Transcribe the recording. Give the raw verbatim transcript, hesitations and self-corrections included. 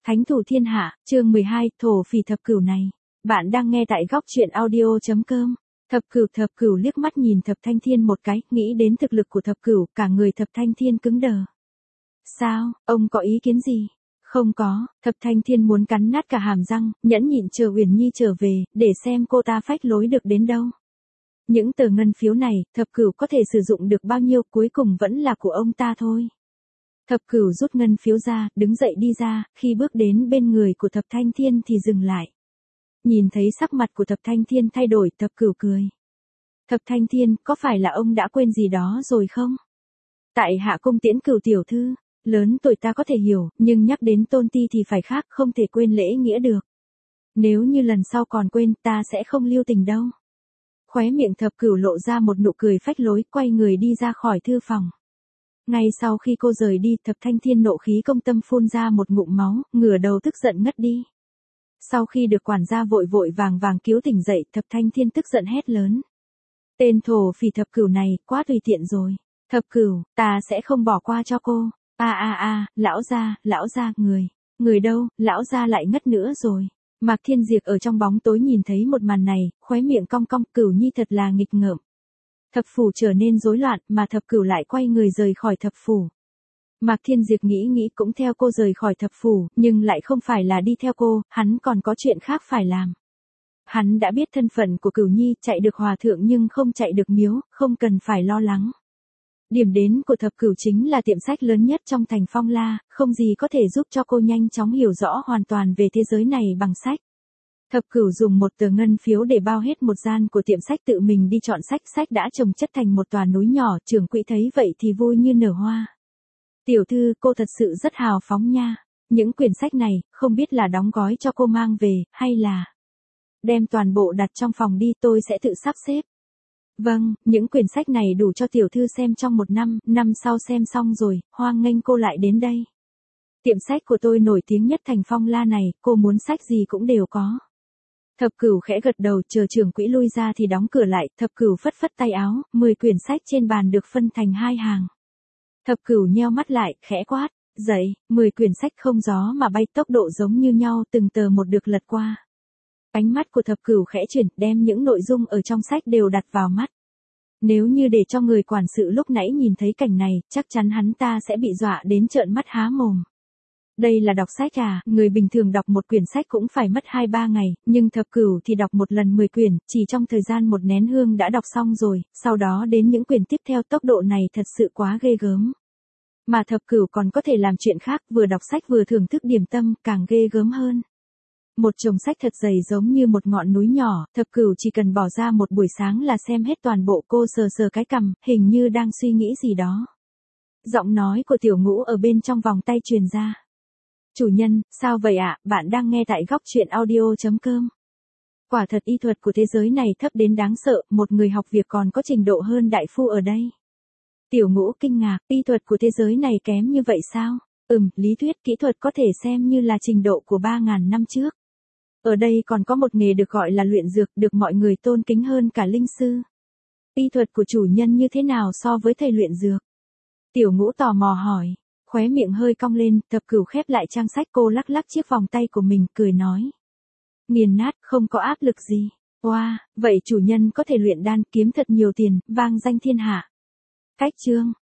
Thánh thủ thiên hạ, chương mười hai, thổ phỉ thập cửu này. Bạn đang nghe tại góc truyện audio.com. Thập cửu thập cửu liếc mắt nhìn thập thanh thiên một cái, nghĩ đến thực lực của thập cửu, cả người thập thanh thiên cứng đờ. Sao, ông có ý kiến gì? Không có, thập thanh thiên muốn cắn nát cả hàm răng, nhẫn nhịn chờ Uyển Nhi trở về, để xem cô ta phách lối được đến đâu. Những tờ ngân phiếu này, thập cửu có thể sử dụng được bao nhiêu, cuối cùng vẫn là của ông ta thôi. Thập cửu rút ngân phiếu ra, đứng dậy đi ra, khi bước đến bên người của thập thanh thiên thì dừng lại. Nhìn thấy sắc mặt của thập thanh thiên thay đổi, thập cửu cười. Thập thanh thiên, có phải là ông đã quên gì đó rồi không? Tại hạ cung tiễn cửu tiểu thư, lớn tuổi ta có thể hiểu, nhưng nhắc đến tôn ti thì phải khác, không thể quên lễ nghĩa được. Nếu như lần sau còn quên, ta sẽ không lưu tình đâu. Khóe miệng thập cửu lộ ra một nụ cười phách lối, quay người đi ra khỏi thư phòng. Ngay sau khi cô rời đi, thập thanh thiên nộ khí công tâm phun ra một ngụm máu, ngửa đầu tức giận ngất đi. Sau khi được quản gia vội vội vàng vàng cứu tỉnh dậy, thập thanh thiên tức giận hét lớn. Tên thổ phỉ thập cửu này, quá tùy tiện rồi. Thập cửu, ta sẽ không bỏ qua cho cô. A a a, lão gia, lão gia, người. Người đâu, lão gia lại ngất nữa rồi. Mạc Thiên Diệp ở trong bóng tối nhìn thấy một màn này, khóe miệng cong cong, Cửu Nhi thật là nghịch ngợm. Thập phủ trở nên rối loạn, mà thập cửu lại quay người rời khỏi thập phủ. Mạc Thiên Diệp nghĩ nghĩ cũng theo cô rời khỏi thập phủ, nhưng lại không phải là đi theo cô, hắn còn có chuyện khác phải làm. Hắn đã biết thân phận của Cửu Nhi, chạy được hòa thượng nhưng không chạy được miếu, không cần phải lo lắng. Điểm đến của thập cửu chính là tiệm sách lớn nhất trong thành Phong La, không gì có thể giúp cho cô nhanh chóng hiểu rõ hoàn toàn về thế giới này bằng sách. Thập cửu dùng một tờ ngân phiếu để bao hết một gian của tiệm sách, tự mình đi chọn sách, sách đã chồng chất thành một tòa núi nhỏ, trưởng quỹ thấy vậy thì vui như nở hoa. Tiểu thư, cô thật sự rất hào phóng nha. Những quyển sách này, không biết là đóng gói cho cô mang về, hay là đem toàn bộ đặt trong phòng đi, tôi sẽ tự sắp xếp. Vâng, những quyển sách này đủ cho tiểu thư xem trong một năm, năm sau xem xong rồi, hoan nghênh cô lại đến đây. Tiệm sách của tôi nổi tiếng nhất thành Phong La này, cô muốn sách gì cũng đều có. Thập cửu khẽ gật đầu, chờ trưởng quỹ lui ra thì đóng cửa lại, thập cửu phất phất tay áo, mười quyển sách trên bàn được phân thành hai hàng. Thập cửu nheo mắt lại, khẽ quát, dậy, mười quyển sách không gió mà bay, tốc độ giống như nhau, từng tờ một được lật qua. Ánh mắt của thập cửu khẽ chuyển, đem những nội dung ở trong sách đều đặt vào mắt. Nếu như để cho người quản sự lúc nãy nhìn thấy cảnh này, chắc chắn hắn ta sẽ bị dọa đến trợn mắt há mồm. Đây là đọc sách à, người bình thường đọc một quyển sách cũng phải mất hai ba ngày, nhưng thập cửu thì đọc một lần mười quyển, chỉ trong thời gian một nén hương đã đọc xong rồi, sau đó đến những quyển tiếp theo, tốc độ này thật sự quá ghê gớm. Mà thập cửu còn có thể làm chuyện khác, vừa đọc sách vừa thưởng thức điểm tâm, càng ghê gớm hơn. Một chồng sách thật dày giống như một ngọn núi nhỏ, thập cửu chỉ cần bỏ ra một buổi sáng là xem hết toàn bộ. Cô sờ sờ cái cằm, hình như đang suy nghĩ gì đó. Giọng nói của tiểu ngũ ở bên trong vòng tay truyền ra. Chủ nhân, sao vậy ạ, bạn đang nghe tại góc truyện audio.com. Quả thật y thuật của thế giới này thấp đến đáng sợ, một người học việc còn có trình độ hơn đại phu ở đây. Tiểu ngũ kinh ngạc, y thuật của thế giới này kém như vậy sao? Ừm, lý thuyết kỹ thuật có thể xem như là trình độ của ba ngàn năm trước. Ở đây còn có một nghề được gọi là luyện dược, được mọi người tôn kính hơn cả linh sư. Y thuật của chủ nhân như thế nào so với thầy luyện dược? Tiểu ngũ tò mò hỏi. Khóe miệng hơi cong lên, thập cửu khép lại trang sách, cô lắc lắc chiếc vòng tay của mình, cười nói. Nghiền nát, không có áp lực gì. Wow, vậy chủ nhân có thể luyện đan, kiếm thật nhiều tiền, vang danh thiên hạ. Cách chương.